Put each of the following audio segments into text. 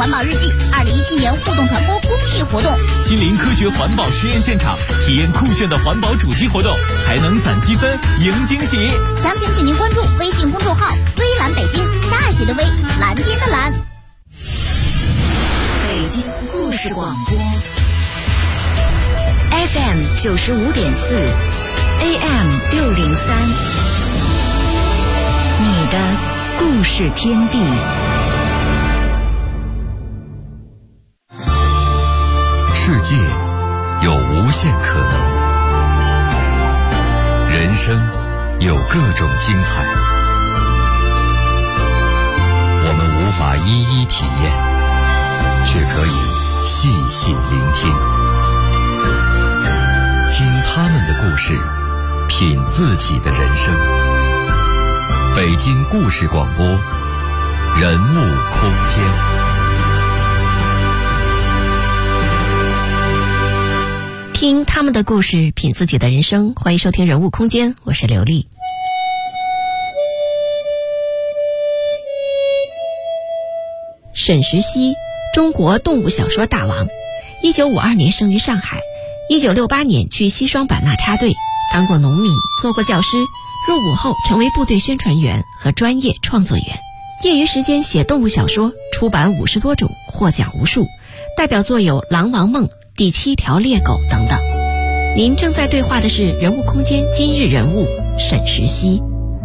环保日记2017年互动传播公益活动， 亲临科学环保实验现场，体验酷炫的环保主题活动，还能攒积分赢惊喜。 详情请您关注微信公众号“微蓝北京”，大写的微，蓝天的蓝。 北京故事广播 FM 95.4 AM 603，你的故事天地。 世界有无限可能，人生有各种精彩，我们无法一一体验，却可以细细聆听，听他们的故事，品自己的人生。北京故事广播，人物空间。 听他们的故事，品自己的人生。欢迎收听人物空间，我是刘丽。沈石溪，中国动物小说大王，1952年生于上海，1968年去西双版纳插队，当过农民，做过教师，入伍后成为部队宣传员和专业创作员，业余时间写动物小说，出版50多种，获奖无数，代表作有《狼王梦》、第7条猎狗等等。您正在对话的是人物空间今日人物沈石溪。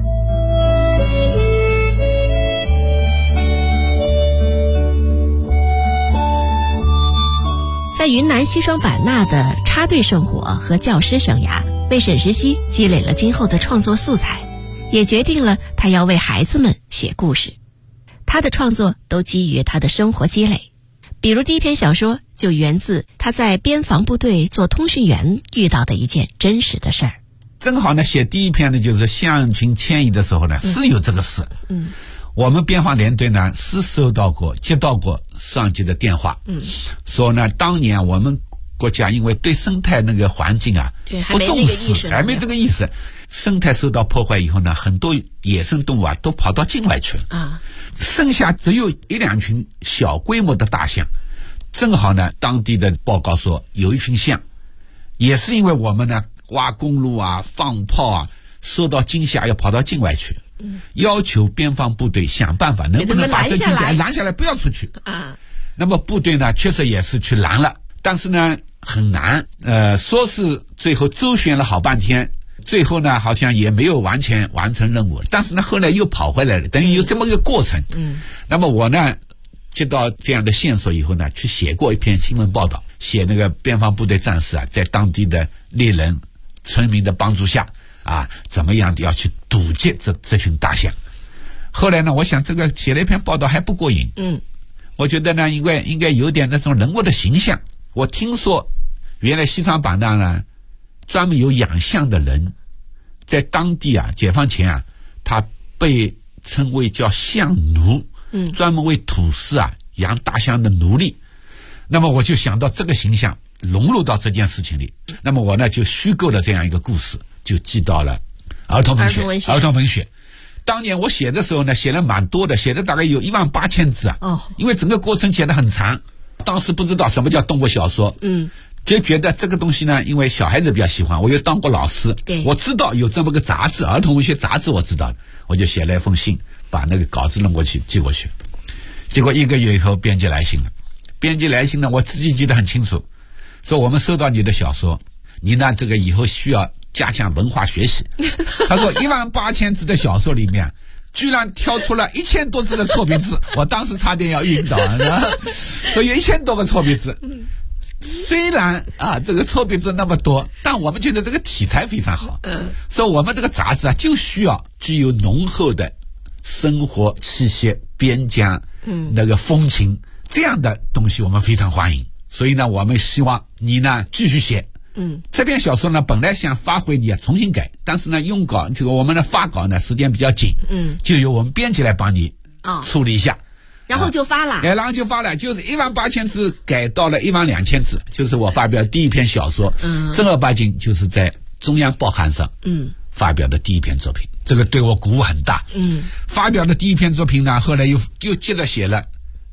在云南西双版纳的插队生活和教师生涯，为沈石溪积累了今后的创作素材，也决定了他要为孩子们写故事。他的创作都基于他的生活积累，比如第一篇小说就源自他在边防部队做通讯员遇到的一件真实的事儿。 正好呢，写第一篇呢就是象群迁移的时候呢，是有这个事。我们边防联队呢是接到过上级的电话，说呢当年我们国家因为对生态那个环境啊不重视，还没这个意识，生态受到破坏以后呢，很多野生动物啊都跑到境外去了啊，剩下只有1-2群小规模的大象。正好呢，当地的报告说有一群象，也是因为我们呢挖公路啊、放炮啊，受到惊吓要跑到境外去。要求边防部队想办法能不能把这群拦下来，不要出去啊。那么部队呢确实也是去拦了，但是呢很难，说是最后周旋了好半天，最后呢好像也没有完全完成任务，但是呢后来又跑回来了，等于有这么一个过程。那么我呢接到这样的线索以后呢，去写过一篇新闻报道，写那个边防部队战士啊，在当地的猎人、村民的帮助下啊，怎么样要去堵截这群大象。后来呢，我想这个写了一篇报道还不过瘾，我觉得呢应该有点那种人物的形象。我听说原来西双版纳呢专门有养象的人，在当地啊解放前啊，他被称为叫象奴，专门为土司啊养大象的奴隶。那么我就想到这个形象融入到这件事情里，那么我呢就虚构了这样一个故事，就寄到了儿童文学。当年我写的时候呢，写了蛮多的，写了大概有18000字啊。因为整个过程写得很长，当时不知道什么叫动物小说，就觉得这个东西呢，因为小孩子比较喜欢，我又当过老师，我知道有这么个杂志，儿童文学杂志我知道，我就写了一封信，把那个稿子弄过去寄过去。结果1个月以后编辑来信了，编辑来信呢我自己记得很清楚，说我们收到你的小说，你呢这个以后需要加强文化学习。他说18000字的小说里面居然挑出了1000多字的错别字，我当时差点要晕倒了。所以1000多个错别字，虽然啊这个错别字那么多，但我们觉得这个题材非常好。所以我们这个杂志啊就需要具有浓厚的生活气息、边疆那个风情这样的东西，我们非常欢迎。所以呢我们希望你呢继续写。这篇小说呢本来想发回你啊重新改，但是呢用稿这个我们的发稿呢时间比较紧，就由我们编辑来帮你处理一下， 然后就发了。 然后就发了，就是18000字改到了12000字，就是我发表第一篇小说，正儿八经就是在中央报刊上发表的第一篇作品，这个对我鼓舞很大。发表的第一篇作品呢，后来又接着写了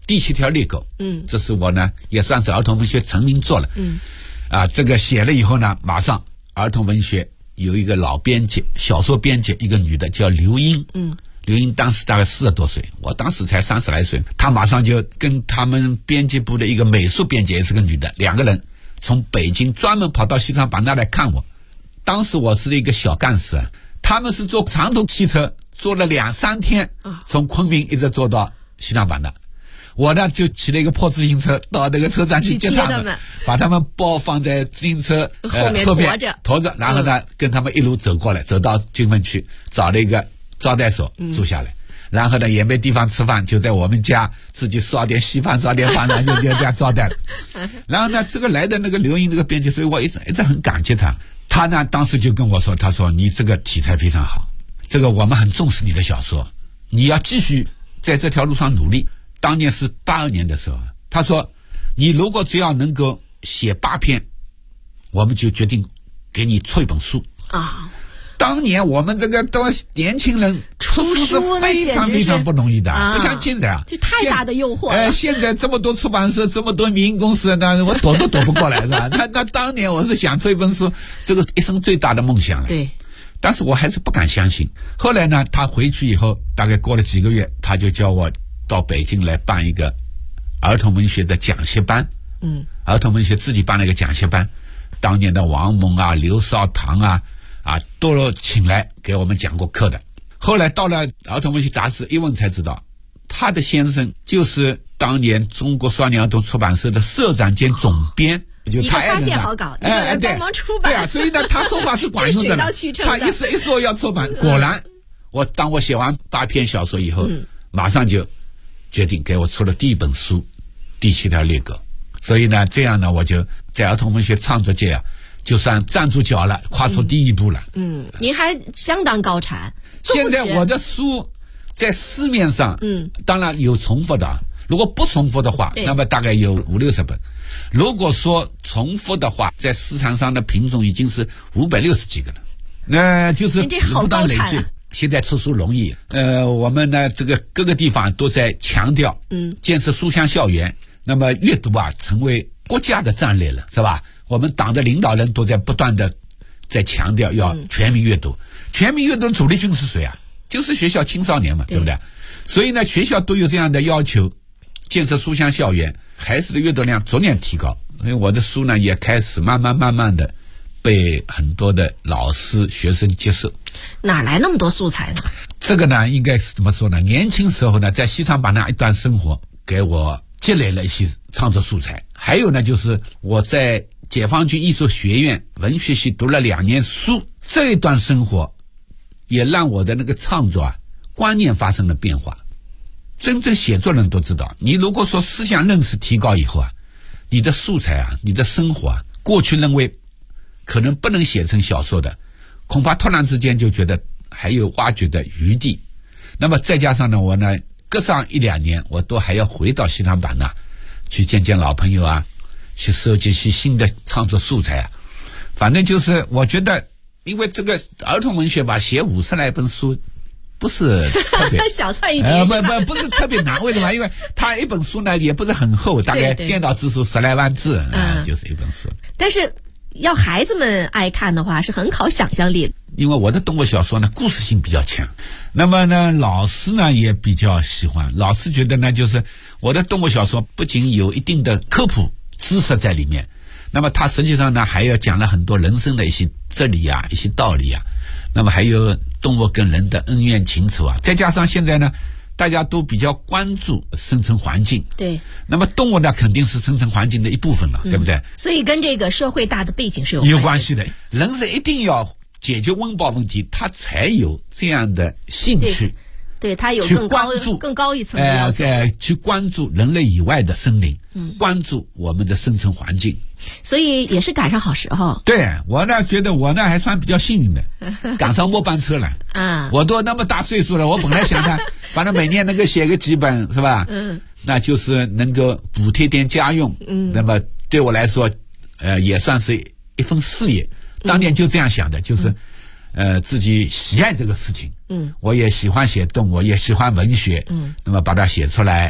第7条猎狗，这是我呢也算是儿童文学成名作了，这个写了以后呢，马上儿童文学有一个老编辑，小说编辑，一个女的叫刘英，刘英当时大概40多岁，我当时才30来岁，她马上就跟他们编辑部的一个美术编辑，也是个女的，2个人从北京专门跑到西双版纳来看我。当时我是一个小干事，他们是坐长途汽车，坐了2-3天，从昆明一直坐到西双版纳。我呢就骑了一个破自行车到那个车站去接他们，把他们包放在自行车后面驮着， 然后呢跟他们一路走过来，走到军分区，找了一个招待所住下来，然后呢也没地方吃饭，就在我们家自己烧点稀饭烧点饭呢，就这样招待了。然后呢这个来的那个刘英这个编辑，所以我一直很感激他。他呢当时就跟我说，他说你这个题材非常好，这个我们很重视你的小说，你要继续在这条路上努力。当年是82年的时候，他说你如果只要能够写8篇，我们就决定给你出一本书啊。当年我们这个都年轻人出书是非常非常不容易的，不像现在这太大的诱惑了。 现在这么多出版社，这么多民营公司，那我躲都躲不过来是吧？那当年我是想出一本书，这个一生最大的梦想了。 对， 但是我还是不敢相信。后来呢，他回去以后，大概过了几个月，他就叫我到北京来办一个儿童文学的讲习班。儿童文学自己办了一个讲习班，当年的王蒙啊、刘少棠都请来给我们讲过课的。后来到了儿童文学杂志一问才知道，他的先生就是当年中国少年儿童出版社的社长兼总编，就他发现好稿，一个人帮忙出版。 对啊，所以呢他说话是管用的了。他一说要出版，果然当我写完8篇小说以后，马上就决定给我出了第一本书《第7条猎狗》。所以呢这样呢，我就在儿童文学创作界就算站住脚了，跨出第一步了。 您还相当高产。 现在我的书在市面上，当然有重复的，如果不重复的话，那么大概有50-60本。如果说重复的话，在市场上的品种已经是560几个了。那就是不断累积。现在出书容易，我们呢这个各个地方都在强调，建设书香校园。那么阅读成为国家的战略了，是吧？我们党的领导人都在不断的在强调要全民阅读。全民阅读的主力军是谁啊？就是学校青少年嘛，对不对？所以呢学校都有这样的要求，建设书香校园，孩子的阅读量逐年提高。所以我的书呢也开始慢慢的被很多的老师学生接受。 哪来那么多素材呢？ 这个呢应该是怎么说呢？年轻时候呢在西双版纳一段生活，给我积累了一些创作素材。还有呢就是我在解放军艺术学院文学系读了2年书，这一段生活也让我的那个创作观念发生了变化。真正写作人都知道，你如果说思想认识提高以后你的素材你的生活过去认为可能不能写成小说的，恐怕突然之间就觉得还有挖掘的余地。那么再加上呢，我呢隔上1-2年我都还要回到西双版纳去见见老朋友去收集一些新的创作素材反正就是我觉得，因为这个儿童文学写50来本书不是特别小菜一碟， 不是特别难。为什么？因为它一本书呢也不是很厚，大概电脑字数10来万字就是一本书。 但是要孩子们爱看的话，是很考想象力的。 因为我的动物小说呢故事性比较强，那么呢老师呢也比较喜欢。老师觉得呢就是我的动物小说不仅有一定的科普知识在里面，那么它实际上呢还要讲了很多人生的一些哲理一些道理那么还有动物跟人的恩怨情仇再加上现在呢大家都比较关注生存环境， 对， 那么动物呢肯定是生存环境的一部分了，对不对？ 所以跟这个社会大的背景是有关系的。人是一定要解决温饱问题，他才有这样的兴趣， 对他有更高一层的要求， 去关注人类以外的生灵，关注我们的生存环境。 所以也是赶上好时候。 对，我呢觉得我呢还算比较幸运的，赶上末班车了。我都那么大岁数了，我本来想着反正每年能够写个几本，是吧？那就是能够补贴点家用。那么对我来说，也算是一份事业。当年就这样想的，就是自己喜爱这个事情。我也喜欢写动物，也喜欢文学。那么把它写出来，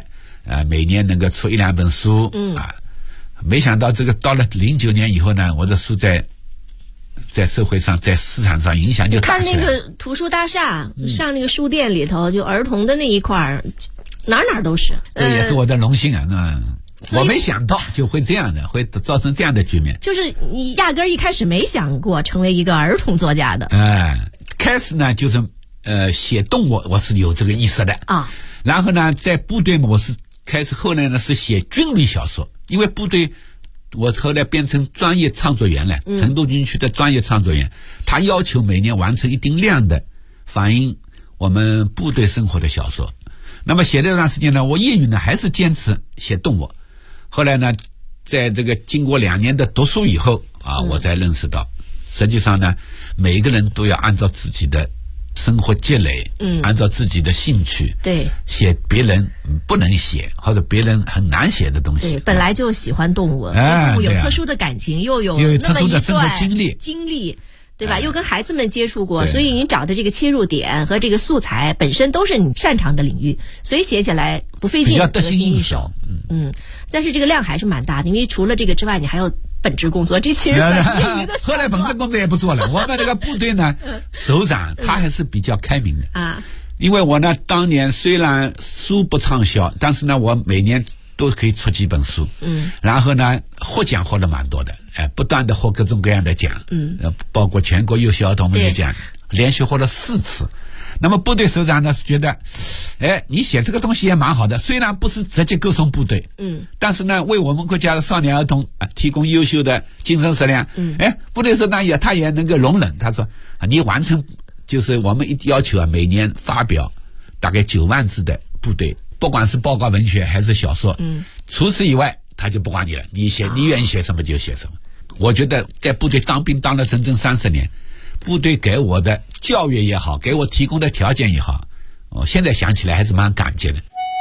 每年能够出1-2本书，没想到这个到了09年以后呢，我的书在社会上在市场上影响就大起来。 看那个图书大厦，上那个书店里头，就儿童的那一块儿，哪都是。 这也是我的荣幸啊！我没想到就会这样的，会造成这样的局面。 就是你压根儿一开始没想过成为一个儿童作家的。 开始呢就是写动物，我是有这个意识的啊。然后呢，在部队嘛，我是开始后来呢是写军旅小说，因为部队我后来变成专业创作员了，成都军区的专业创作员，他要求每年完成一定量的反映我们部队生活的小说。那么写了这段时间呢，我业余呢还是坚持写动物。后来呢，在这个经过2年的读书以后啊，我才认识到，实际上呢，每一个人都要按照自己的生活积累，按照自己的兴趣， 对， 写别人不能写或者别人很难写的东西。 对，本来就喜欢动物，动物有特殊的感情，又有特殊的生活经历。对吧？又跟孩子们接触过，所以你找的这个切入点和这个素材本身都是你擅长的领域，所以写起来不费劲， 得心应手。 但是这个量还是蛮大的，因为除了这个之外，你还有本职工作，这其实算后来本职工作也不做了。我们这个部队呢，首长他还是比较开明的啊。因为我呢，当年虽然书不畅销，但是呢，我每年都可以出几本书，然后呢，获奖获得蛮多的，不断的获各种各样的奖，包括全国优秀儿童文学奖，连续获了4次。那么部队首长呢是觉得，你写这个东西也蛮好的，虽然不是直接歌颂部队，但是呢，为我们国家的少年儿童提供优秀的精神食粮，部队首长他也能够容忍，他说你完成就是我们要求啊，每年发表大概9万字的部队。不管是报告文学还是小说，除此以外他就不管你了，你愿意写什么就写什么。我觉得在部队当兵当了整整30年，部队给我的教育也好，给我提供的条件也好，我现在想起来还是蛮感激的。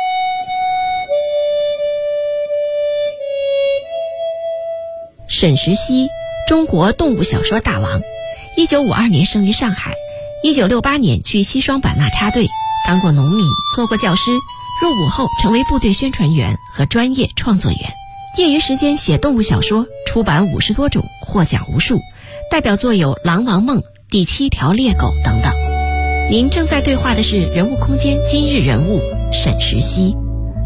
沈石溪，中国动物小说大王，1952年生于上海，1968年去西双版纳插队，当过农民，做过教师。入伍后成为部队宣传员和专业创作员，业余时间写动物小说，出版50多种，获奖无数，代表作有《狼王梦》《第7条猎狗》等等。您正在对话的是人物空间今日人物沈石溪。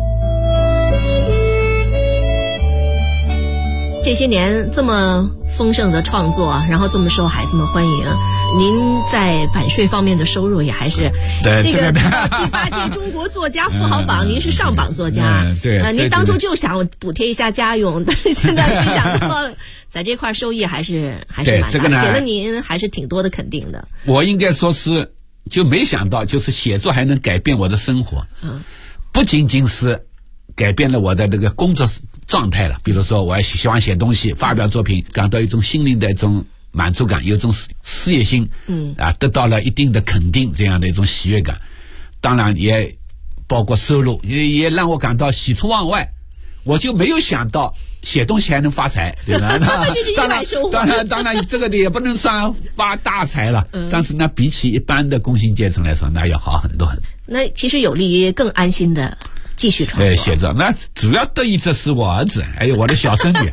这些年这么丰盛的创作，然后这么受孩子们欢迎，您在版税方面的收入也还是这个第8届中国作家富豪榜，您是上榜作家。您当初就想补贴一下家用，但是现在没想到在这块收益还是蛮大的，给了您还是挺多的肯定的。 我应该说是就没想到，就是写作还能改变我的生活，不仅仅是改变了我的这个工作状态了，比如说我喜欢写东西，发表作品，感到一种心灵的一种满足感，有一种事业心，得到了一定的肯定，这样的一种喜悦感。当然也包括收入，也让我感到喜出望外。我就没有想到写东西还能发财，对吧？ 这是意外收获。 当然这个也不能算发大财了，但是呢，比起一般的工薪阶层来说，那要好很多很多。 那其实有利于更安心的继续创作。 写作那主要得益者是我儿子，还有我的小孙女，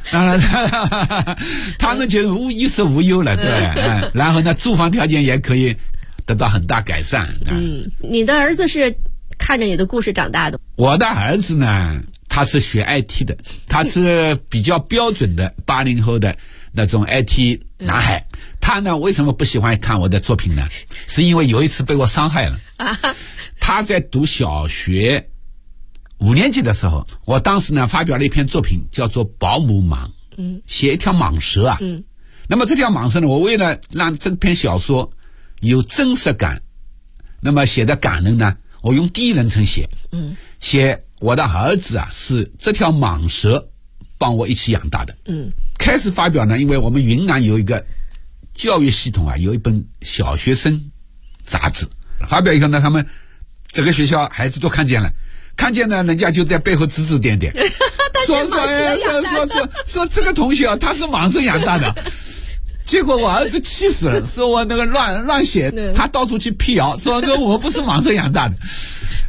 他们就衣食无忧了，对。然后呢，住房条件也可以得到很大改善。 你的儿子是看着你的故事长大的？ 我的儿子呢，他是学 IT 的，他是比较标准的80后的那种 IT 男孩。他呢，为什么不喜欢看我的作品呢？是因为有一次被我伤害了。他在读小学5年级的时候，我当时呢发表了一篇作品，叫做《保姆蟒》，写一条蟒蛇啊。那么这条蟒蛇呢，我为了让这篇小说有真实感，那么写的感人呢，我用第一人称写，写我的儿子啊是这条蟒蛇帮我一起养大的。开始发表呢，因为我们云南有一个教育系统啊，有一本小学生杂志，发表以后呢，他们这个学校孩子都看见了，人家就在背后指指点点，说这个同学啊，他是蟒蛇养大的。结果我儿子气死了，说我那个乱写，他到处去辟谣，说我不是蟒蛇养大的。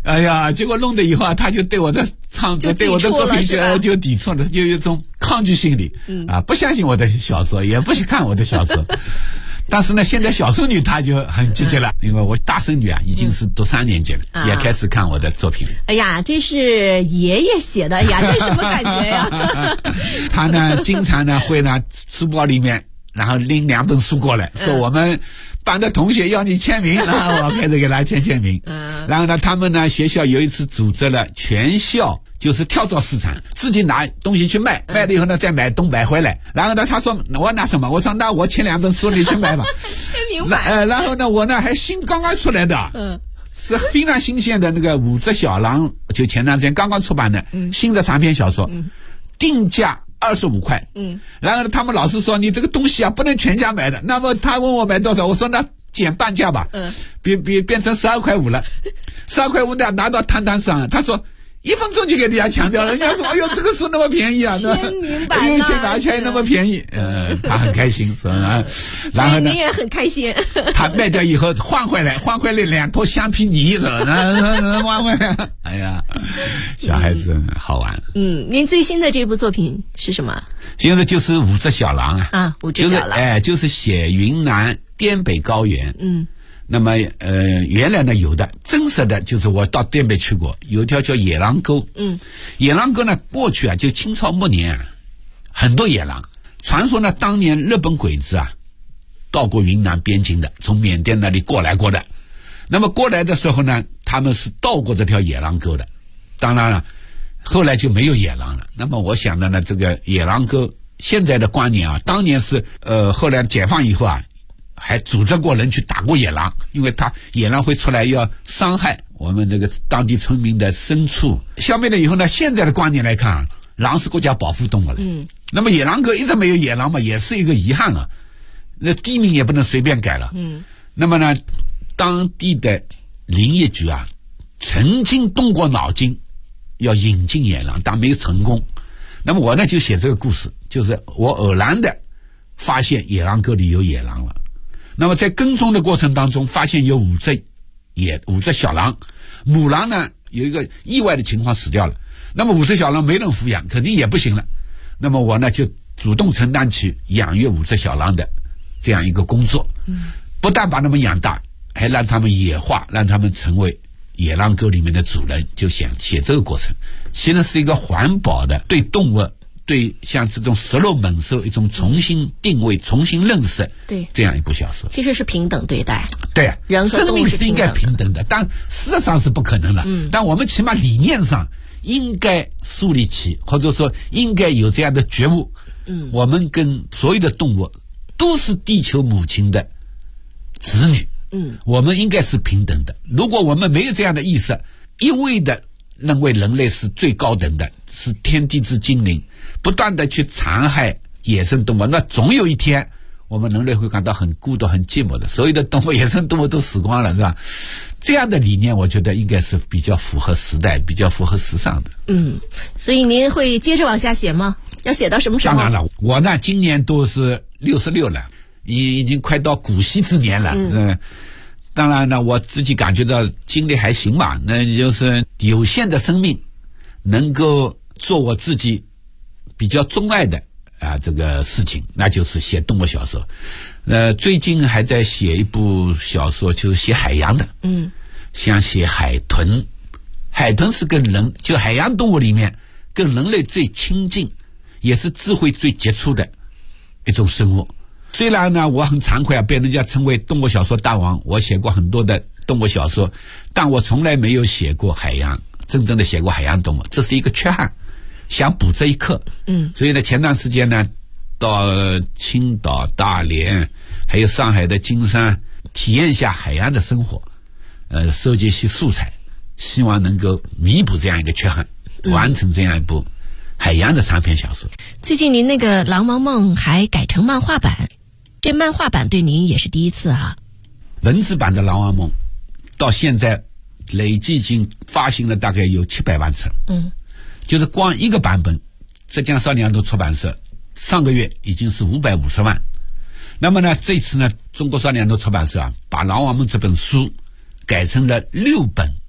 哎呀，结果弄得以后啊，他就对我的创作、对我的作品就抵触了，就有一种抗拒心理。不相信我的小说，也不去看我的小说。但是呢，现在小孙女她就很积极了，因为我大孙女啊已经是读3年级了，也开始看我的作品。 哎呀，这是爷爷写的呀，这什么感觉呀？ 他呢，经常呢会呢书包里面，然后拎2本书过来，说我们班的同学要你签名，然后我开始给他签名。然后呢，他们呢学校有一次组织了全校就是跳蚤市场，自己拿东西去卖，卖了以后呢再买回来。然后呢他说我拿什么？我说那我签2本书你去买吧。 签名版。 然后呢我呢还刚刚出来的，是非常新鲜的那个五只小狼，就前段时间刚刚出版的新的长篇小说，定价25块。然后呢他们老师说你这个东西啊不能全价买的，那么他问我买多少，我说那减半价吧，变成12.5块了。12.5块呢拿到摊上，他说1分钟就给人家强调了，人家说哎呦这个书那么便宜啊， 签名版而且那么便宜，他很开心是吧？然后呢你也很开心。 他卖掉以后换回来2坨橡皮泥是吧？换回来，哎呀，小孩子好玩。 您最新的这部作品是什么？ 现在就是5只小狼啊 ，5只小狼， 就是写云南滇北高原。那么原来呢有的真实的就是我到滇北去过，有一条叫野狼沟。野狼沟呢过去啊就清朝末年啊很多野狼，传说呢当年日本鬼子啊到过云南边境的，从缅甸那里过来的。那么过来的时候呢他们是到过这条野狼沟的，当然了后来就没有野狼了。那么我想的呢这个野狼沟现在的观念啊，当年是后来解放以后啊还组织过人去打过野狼，因为野狼会出来要伤害我们这个当地村民的牲畜。消灭了以后呢，现在的观念来看啊，狼是国家保护动物了。那么野狼沟一直没有野狼嘛，也是一个遗憾了。那地名也不能随便改了。那么呢，当地的林业局啊，曾经动过脑筋要引进野狼，但没有成功。那么我呢就写这个故事，就是我偶然的发现野狼沟里有野狼了。那么在跟踪的过程当中发现有5只小狼，母狼呢有一个意外的情况死掉了，那么5只小狼没人抚养，肯定也不行了。那么我呢就主动承担起养育5只小狼的这样一个工作，不但把它们养大，还让它们野化，让它们成为野狼沟里面的主人，就想写这个过程。其实是一个环保的，对动物对像这种食肉猛兽一种重新定位、重新认识， 对这样一部小说， 其实是平等对待。 对啊， 人和动物是应该平等的，但事实上是不可能了。但我们起码理念上应该树立起，或者说应该有这样的觉悟。我们跟所有的动物都是地球母亲的子女。我们应该是平等的。如果我们没有这样的意识，一味的认为人类是最高等的，是天地之精灵，不断的去残害野生动物，那总有一天我们人类会感到很孤独很寂寞的，所有的动物野生动物都死光了，是吧？这样的理念我觉得应该是比较符合时代，比较符合时尚的。 所以您会接着往下写吗？要写到什么时候？ 当然了，我呢今年都是66了，已经快到古稀之年了。当然呢我自己感觉到精力还行吧，那就是有限的生命能够做我自己比较钟爱的这个事情，那就是写动物小说。最近还在写一部小说，就是写海洋的。想写海豚。海豚是跟人，就海洋动物里面跟人类最亲近，也是智慧最杰出的一种生物。虽然呢我很惭愧被人家称为动物小说大王，我写过很多的动物小说，但我从来没有写过海洋，真正的写过海洋动物，这是一个缺憾，想补这一课。所以呢前段时间呢到青岛、大连还有上海的金山体验一下海洋的生活，收集一些素材，希望能够弥补这样一个缺憾，完成这样一部海洋的长篇小说。 最近您那个《狼王梦》还改成漫画版，这漫画版对您也是第一次啊。 文字版的《狼王梦》到现在累计已经发行了大概有700万册。就是光一个版本，浙江少年儿童出版社上个月已经是550万。那么呢这次呢中国少年儿童出版社把《狼王梦》这本书改成了6本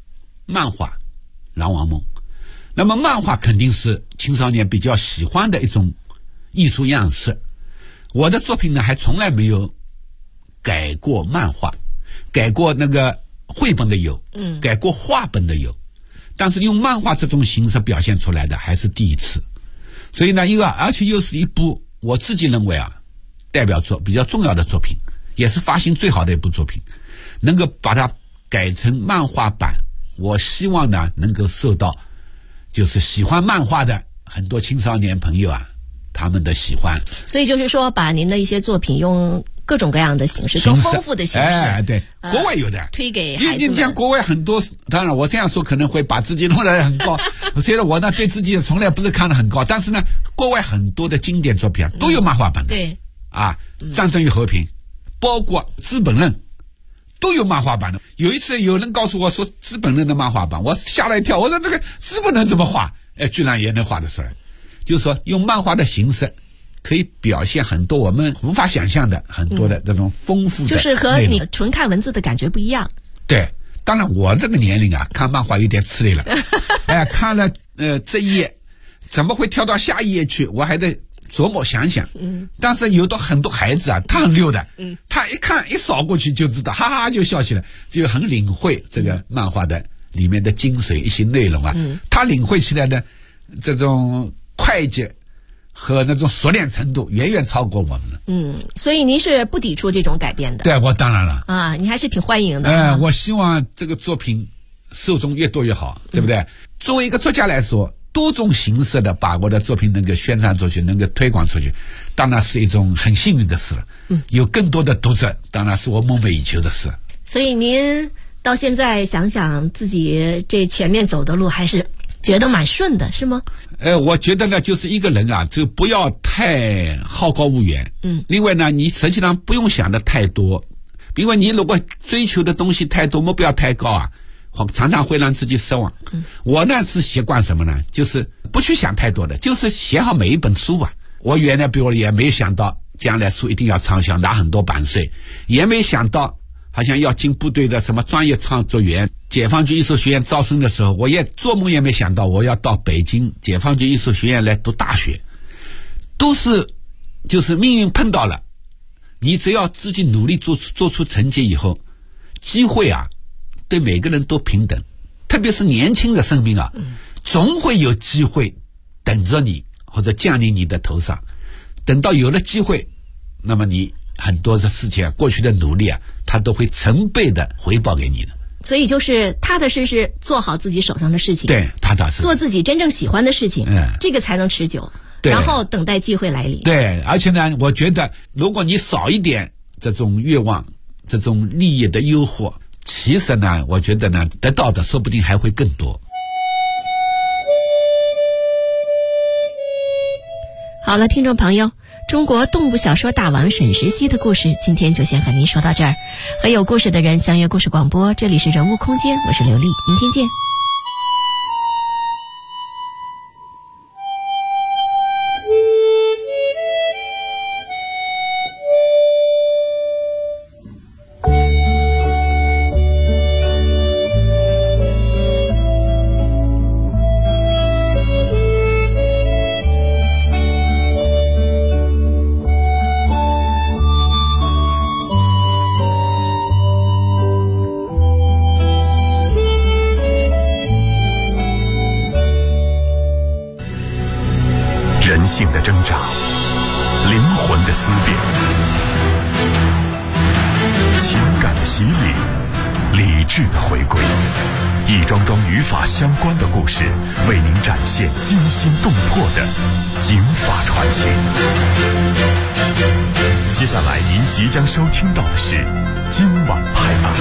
漫画《狼王梦》。那么漫画肯定是青少年比较喜欢的一种艺术样式。我的作品呢，还从来没有改过漫画，改过那个绘本的有，改过画本的有，但是用漫画这种形式表现出来的还是第一次。所以呢，而且又是一部我自己认为代表作比较重要的作品，也是发行最好的一部作品，能够把它改成漫画版，我希望呢能够受到就是喜欢漫画的很多青少年朋友他们的喜欢。 所以就是说，把您的一些作品用各种各样的形式，更丰富的形式， 对，国外有的推给孩子们。 你像国外很多，当然我这样说可能会把自己弄得很高，虽然我呢对自己从来不是看得很高，但是呢，国外很多的经典作品都有漫画版的。 对战争与和平，包括资本论，都有漫画版的。有一次有人告诉我说资本论的漫画版，我吓了一跳，我说这个资本论怎么画？居然也能画得出来。就是说用漫画的形式可以表现很多我们无法想象的很多的这种丰富的内容， 就是和你纯看文字的感觉不一样。 对，当然我这个年龄看漫画有点吃力了。看了这一页怎么会跳到下一页去，我还得琢磨想想。但是有的很多孩子他很溜的，他一看一扫过去就知道，哈哈就笑起来，就很领会这个漫画的里面的精髓一些内容他领会起来的这种快捷和那种熟练程度远远超过我们了。 所以您是不抵触这种改变的？ 对，我当然了你还是挺欢迎的。 我希望这个作品受众越多越好，对不对？作为一个作家来说，多种形式的把我的作品能够宣传出去，能够推广出去，当然是一种很幸运的事了。有更多的读者，当然是我梦寐以求的事。 所以您到现在想想自己这前面走的路，还是觉得蛮顺的，是吗？ 我觉得呢，就是一个人就不要太好高骛远。另外呢，你实际上不用想的太多，因为你如果追求的东西太多，目标太高常常会让自己失望。我呢是习惯什么呢？就是不去想太多的，就是写好每一本书我原来比如也没想到将来书一定要畅销，拿很多版税，也没想到好像要进部队的什么专业创作员。解放军艺术学院招生的时候，我也做梦也没想到我要到北京解放军艺术学院来读大学，都是就是命运碰到了。你只要自己努力做出成绩以后，机会对每个人都平等，特别是年轻的生命总会有机会等着你或者降临你的头上。等到有了机会，那么你很多的事情过去的努力它都会成倍的回报给你的。 所以就是踏踏实实做好自己手上的事情， 对，踏踏实实做自己真正喜欢的事情，这个才能持久。然后等待机会来临。 对，而且呢，我觉得如果你少一点这种愿望，这种利益的诱惑，其实呢，我觉得呢，得到的说不定还会更多。 好了，听众朋友，中国动物小说大王沈石溪的故事今天就先和您说到这儿。和有故事的人相约故事广播，这里是人物空间，我是刘丽，明天见。 人性的挣扎，灵魂的思辨，情感的洗礼，理智的回归，一桩桩与法相关的故事，为您展现惊心动魄的警法传奇。接下来您即将收听到的是今晚拍案。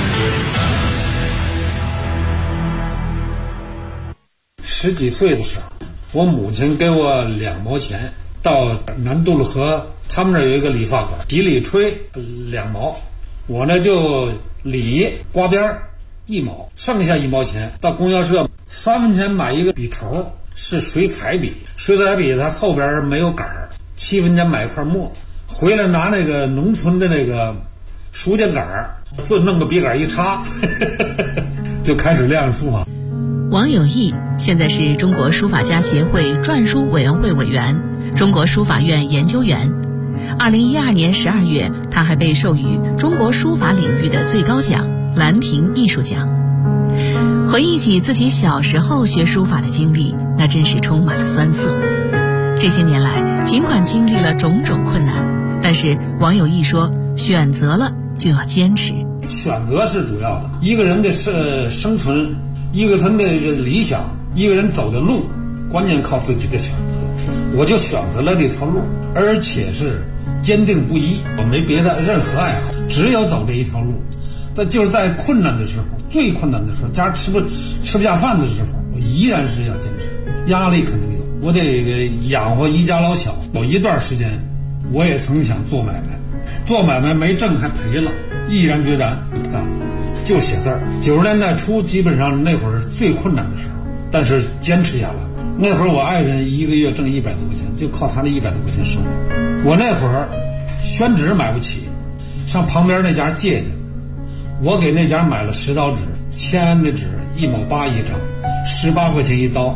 10几岁的时候，我母亲给我2毛钱，到南渡路河他们那儿有一个理发馆，洗理吹2毛，我呢就理刮边1毛，剩下1毛钱到供销社3分钱买一个笔头，是水彩笔，水彩笔它后边没有杆儿，7分钱买一块墨，回来拿那个农村的那个书架杆儿，就弄个笔杆一插就开始练书法。 王有义现在是中国书法家协会篆书委员会委员、中国书法院研究员。2012年12月，他还被授予中国书法领域的最高奖兰亭艺术奖。回忆起自己小时候学书法的经历，那真是充满了酸涩。这些年来，尽管经历了种种困难，但是王有义说，选择了就要坚持。 选择是主要的，一个人的生存，一个人的理想，一个人走的路，关键靠自己的选择。我就选择了这条路，而且是坚定不移，我没别的任何爱好，只有走这一条路。就是在困难的时候，最困难的时候，家吃不下饭的时候，我依然是要坚持。压力肯定有，我得养活一家老小。有一段时间，我也曾想做买卖，做买卖没挣还赔了，毅然决然不干了，就写字儿。90年代初，基本上那会儿最困难的时候，但是坚持下来。那会儿我爱人一个月挣100多块钱，就靠他那100多块钱生活。我那会儿宣纸买不起，上旁边那家借去。我给那家买了10刀纸，签安的纸1毛8一张，18块钱一刀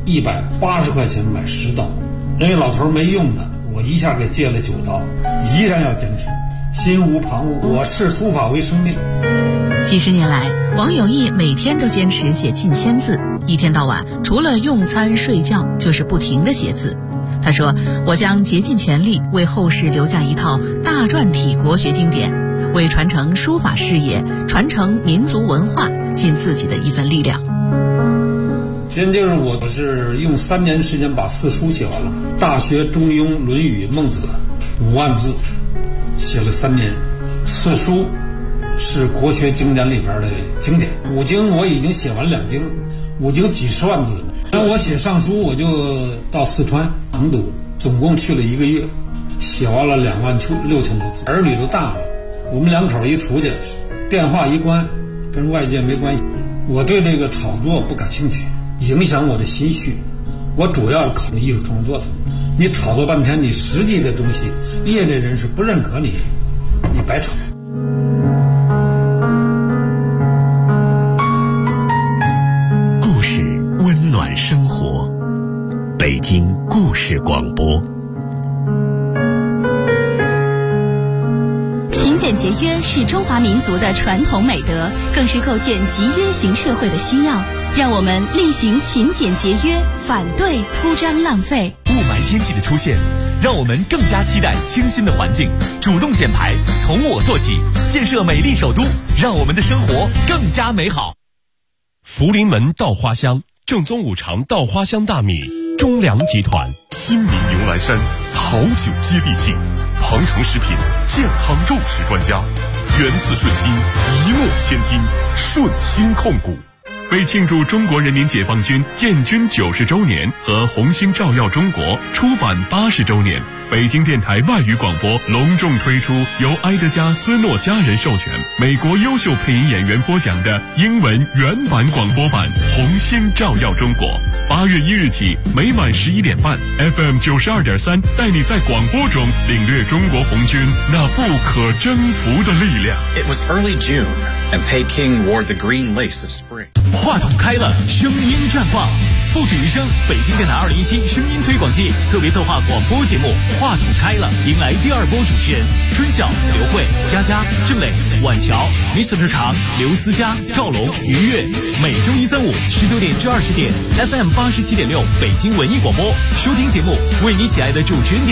，180块钱买10刀。人家老头没用的，我一下给借了9刀，依然要坚持，心无旁骛。我视书法为生命。 几十年来，王有义每天都坚持写近1000字，一天到晚除了用餐睡觉，就是不停地写字。他说：“我将竭尽全力为后世留下一套大篆体国学经典，为传承书法事业、传承民族文化尽自己的一份力量。” 现在就是我是用3年时间把4书写完了，《大学》《中庸》《论语》《孟子》5万字，写了3年。4书是国学经典里边的经典，5经我已经写完2经，5经几十万字。然后我写上书，我就到四川成都，总共去了1个月，写完了26000多字。儿女都大了，我们2口一出去，电话一关，跟外界没关系。我对这个炒作不感兴趣，影响我的心绪。我主要考虑艺术创作的，你炒作半天，你实际的东西，业内人士不认可你，你白炒。 故事温暖生活，北京故事广播。 勤俭节约是中华民族的传统美德，更是构建集约型社会的需要。让我们力行勤俭节约，反对铺张浪费。 雾霾天气的出现，让我们更加期待清新的环境。主动减排，从我做起，建设美丽首都，让我们的生活更加美好。 福临门稻花香，正宗5常稻花香大米，中粮集团。亲民牛栏山，好酒接地气。庞城食品，健康肉食专家。源自顺心，一诺千金，顺心控股。为庆祝中国人民解放军建军90周年和红星照耀中国出版80周年，北京电台外语广播隆重推出由埃德加·斯诺家人授权、美国优秀配音演员播讲的英文原版广播版《红星照耀中国》。8月1日起，每晚11点半 ，FM 92.3带你在广播中领略中国红军那不可征服的力量。 It was early June, and Peking wore the green lace of spring. 话筒开了，声音绽放。不止于声，北京电台2017声音推广季特别策划广播节目《话筒开了》，迎来第2波主持人春晓、刘慧、佳佳、郑磊、婉乔、Mr. 常、刘思佳、赵龙、于越。每周1、3、5 19点至20点 ，FM 87.6北京文艺广播。收听节目，为你喜爱的主持人点